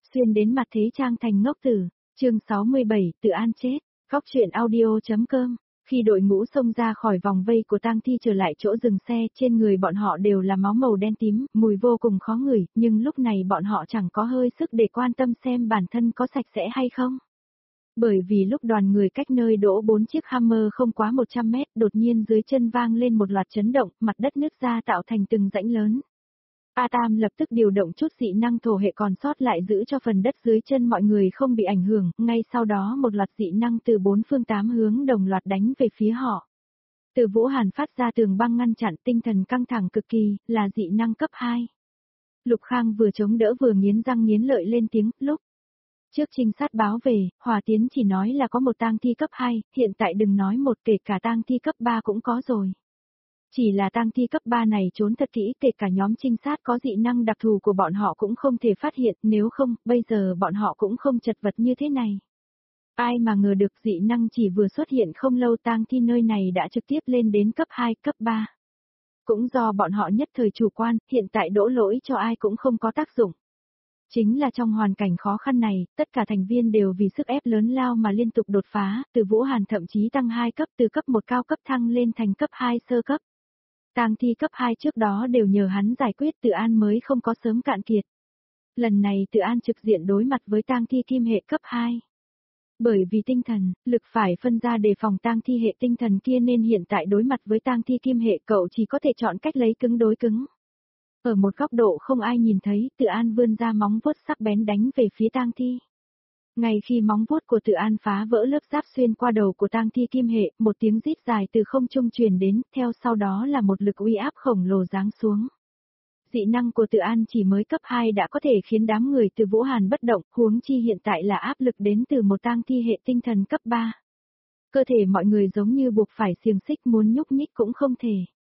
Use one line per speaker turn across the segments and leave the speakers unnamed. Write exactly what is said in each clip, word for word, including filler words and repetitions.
xuyên đến mặt thế trang thành ngốc tử, chương sáu mươi bảy, Tự An chết, góc truyện audio.com. Khi đội ngũ xông ra khỏi vòng vây của tang thi trở lại chỗ dừng xe, trên người bọn họ đều là máu màu đen tím, mùi vô cùng khó ngửi, nhưng lúc này bọn họ chẳng có hơi sức để quan tâm xem bản thân có sạch sẽ hay không. Bởi vì lúc đoàn người cách nơi đỗ bốn chiếc Hammer không quá một trăm mét, đột nhiên dưới chân vang lên một loạt chấn động, mặt đất nứt ra tạo thành từng rãnh lớn. A Tam lập tức điều động chút dị năng thổ hệ còn sót lại giữ cho phần đất dưới chân mọi người không bị ảnh hưởng, ngay sau đó một loạt dị năng từ bốn phương tám hướng đồng loạt đánh về phía họ. Từ Vũ Hàn phát ra tường băng ngăn chặn, tinh thần căng thẳng cực kỳ, là dị năng cấp hai. Lục Khang vừa chống đỡ vừa nghiến răng nghiến lợi lên tiếng, lúc trước trinh sát báo về, Hòa Tiến chỉ nói là có một tang thi cấp hai, hiện tại đừng nói một, kể cả tang thi cấp ba cũng có rồi. Chỉ là tang thi cấp ba này trốn thật kỹ, kể cả nhóm trinh sát có dị năng đặc thù của bọn họ cũng không thể phát hiện, nếu không, bây giờ bọn họ cũng không chật vật như thế này. Ai mà ngờ được dị năng chỉ vừa xuất hiện không lâu tang thi nơi này đã trực tiếp lên đến cấp hai, cấp ba. Cũng do bọn họ nhất thời chủ quan, hiện tại đổ lỗi cho ai cũng không có tác dụng. Chính là trong hoàn cảnh khó khăn này, tất cả thành viên đều vì sức ép lớn lao mà liên tục đột phá, từ Vũ Hàn thậm chí tăng hai cấp, từ cấp một cao cấp thăng lên thành cấp hai sơ cấp. Tang thi cấp hai trước đó đều nhờ hắn giải quyết, Tự An mới không có sớm cạn kiệt. Lần này Tự An trực diện đối mặt với tang thi kim hệ cấp hai. Bởi vì tinh thần, lực phải phân ra đề phòng tang thi hệ tinh thần kia nên hiện tại đối mặt với tang thi kim hệ cậu chỉ có thể chọn cách lấy cứng đối cứng. Ở một góc độ không ai nhìn thấy, Tự An vươn ra móng vuốt sắc bén đánh về phía tang thi. Ngay khi móng vuốt của Tự An phá vỡ lớp giáp xuyên qua đầu của tang thi kim hệ, một tiếng rít dài từ không trung truyền đến, theo sau đó là một lực uy áp khổng lồ giáng xuống. Dị năng của Tự An chỉ mới cấp hai đã có thể khiến đám người từ Vũ Hàn bất động, huống chi hiện tại là áp lực đến từ một tang thi hệ tinh thần cấp ba. Cơ thể mọi người giống như buộc phải xiềng xích, muốn nhúc nhích cũng không thể.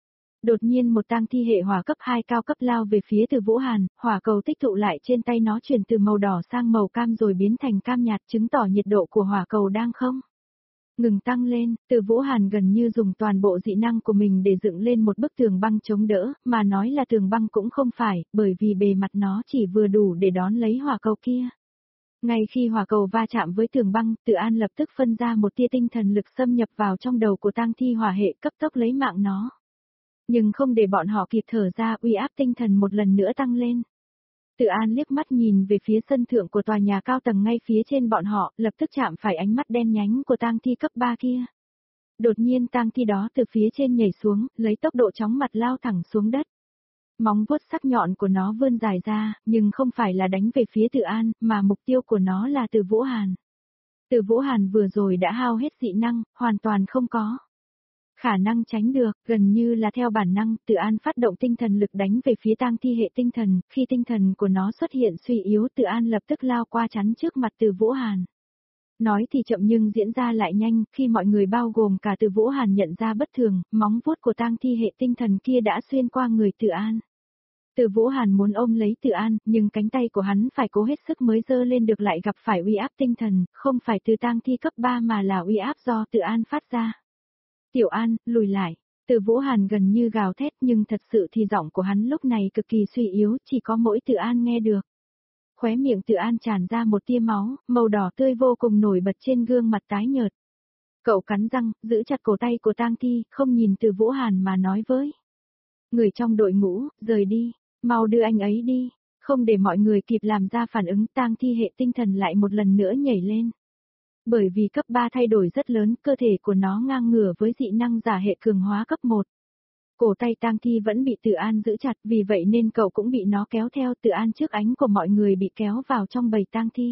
Đột nhiên một tang thi hệ hỏa cấp hai cao cấp lao về phía từ Vũ Hàn, hỏa cầu tích tụ lại trên tay nó chuyển từ màu đỏ sang màu cam rồi biến thành cam nhạt, chứng tỏ nhiệt độ của hỏa cầu đang không ngừng tăng lên. Từ Vũ Hàn gần như dùng toàn bộ dị năng của mình để dựng lên một bức tường băng chống đỡ, mà nói là tường băng cũng không phải, bởi vì bề mặt nó chỉ vừa đủ để đón lấy hỏa cầu kia. Ngay khi hỏa cầu va chạm với tường băng, Tự An lập tức phân ra một tia tinh thần lực xâm nhập vào trong đầu của tang thi hỏa hệ, cấp tốc lấy mạng nó. Nhưng không để bọn họ kịp thở ra, uy áp tinh thần một lần nữa tăng lên. Tự An liếc mắt nhìn về phía sân thượng của tòa nhà cao tầng ngay phía trên bọn họ, lập tức chạm phải ánh mắt đen nhánh của tang thi cấp ba kia. Đột nhiên tang thi đó từ phía trên nhảy xuống, lấy tốc độ chóng mặt lao thẳng xuống đất. Móng vuốt sắc nhọn của nó vươn dài ra, nhưng không phải là đánh về phía Tự An, mà mục tiêu của nó là Từ Vũ Hàn. Từ Vũ Hàn vừa rồi đã hao hết dị năng, hoàn toàn không có khả năng tránh được, gần như là theo bản năng, Tự An phát động tinh thần lực đánh về phía tang thi hệ tinh thần, khi tinh thần của nó xuất hiện suy yếu, Tự An lập tức lao qua chắn trước mặt Từ Vũ Hàn. Nói thì chậm nhưng diễn ra lại nhanh, khi mọi người bao gồm cả Từ Vũ Hàn nhận ra bất thường, móng vuốt của tang thi hệ tinh thần kia đã xuyên qua người Tự An. Từ Vũ Hàn muốn ôm lấy Tự An, nhưng cánh tay của hắn phải cố hết sức mới giơ lên được, lại gặp phải uy áp tinh thần, không phải từ tang thi cấp ba mà là uy áp do Tự An phát ra. Tiểu An, lùi lại. Từ Vũ Hàn gần như gào thét, nhưng thật sự thì giọng của hắn lúc này cực kỳ suy yếu, chỉ có mỗi Tự An nghe được. Khóe miệng Tự An tràn ra một tia máu, màu đỏ tươi vô cùng nổi bật trên gương mặt tái nhợt. Cậu cắn răng, giữ chặt cổ tay của tang thi, không nhìn Từ Vũ Hàn mà nói với người trong đội ngũ, rời đi, mau đưa anh ấy đi. Không để mọi người kịp làm ra phản ứng, tang thi hệ tinh thần lại một lần nữa nhảy lên. Bởi vì cấp ba thay đổi rất lớn, cơ thể của nó ngang ngửa với dị năng giả hệ cường hóa cấp một. Cổ tay tang thi vẫn bị Tự An giữ chặt, vì vậy nên cậu cũng bị nó kéo theo. Tự An trước ánh của mọi người bị kéo vào trong bầy tang thi.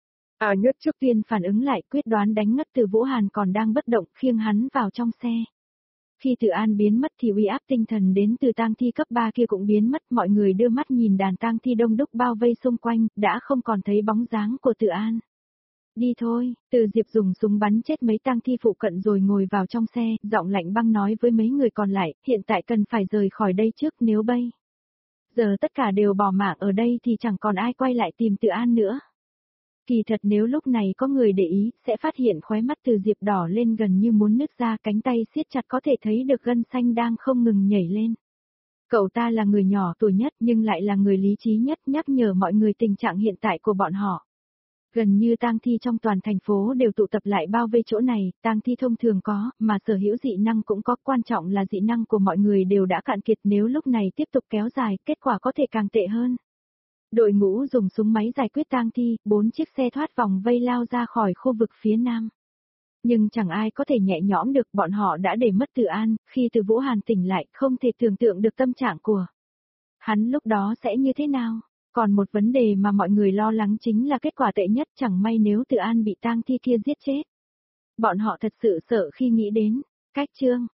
À nhất trước tiên phản ứng lại, quyết đoán đánh ngất Từ Vũ Hàn còn đang bất động, khiêng hắn vào trong xe. Khi Tự An biến mất thì uy áp tinh thần đến từ tang thi cấp ba kia cũng biến mất, mọi người đưa mắt nhìn đàn tang thi đông đúc bao vây xung quanh, đã không còn thấy bóng dáng của Tự An. Đi thôi, Từ Diệp dùng súng bắn chết mấy tang thi phụ cận rồi ngồi vào trong xe, giọng lạnh băng nói với mấy người còn lại, hiện tại cần phải rời khỏi đây trước, nếu bây giờ tất cả đều bỏ mạng ở đây thì chẳng còn ai quay lại tìm Tự An nữa. Kỳ thật nếu lúc này có người để ý, sẽ phát hiện khóe mắt Từ Diệp đỏ lên gần như muốn nứt ra, cánh tay siết chặt có thể thấy được gân xanh đang không ngừng nhảy lên. Cậu ta là người nhỏ tuổi nhất nhưng lại là người lý trí nhất, nhắc nhở mọi người tình trạng hiện tại của bọn họ. Gần như tang thi trong toàn thành phố đều tụ tập lại bao vây chỗ này, tang thi thông thường có, mà sở hữu dị năng cũng có, quan trọng là dị năng của mọi người đều đã cạn kiệt, nếu lúc này tiếp tục kéo dài, kết quả có thể càng tệ hơn. Đội ngũ dùng súng máy giải quyết tang thi, bốn chiếc xe thoát vòng vây lao ra khỏi khu vực phía nam. Nhưng chẳng ai có thể nhẹ nhõm được, bọn họ đã để mất Từ An, khi Từ Vũ Hàn tỉnh lại, không thể tưởng tượng được tâm trạng của hắn lúc đó sẽ như thế nào. Còn một vấn đề mà mọi người lo lắng chính là kết quả tệ nhất, chẳng may nếu Từ An bị tang thi kia giết chết. Bọn họ thật sự sợ khi nghĩ đến. Cách chương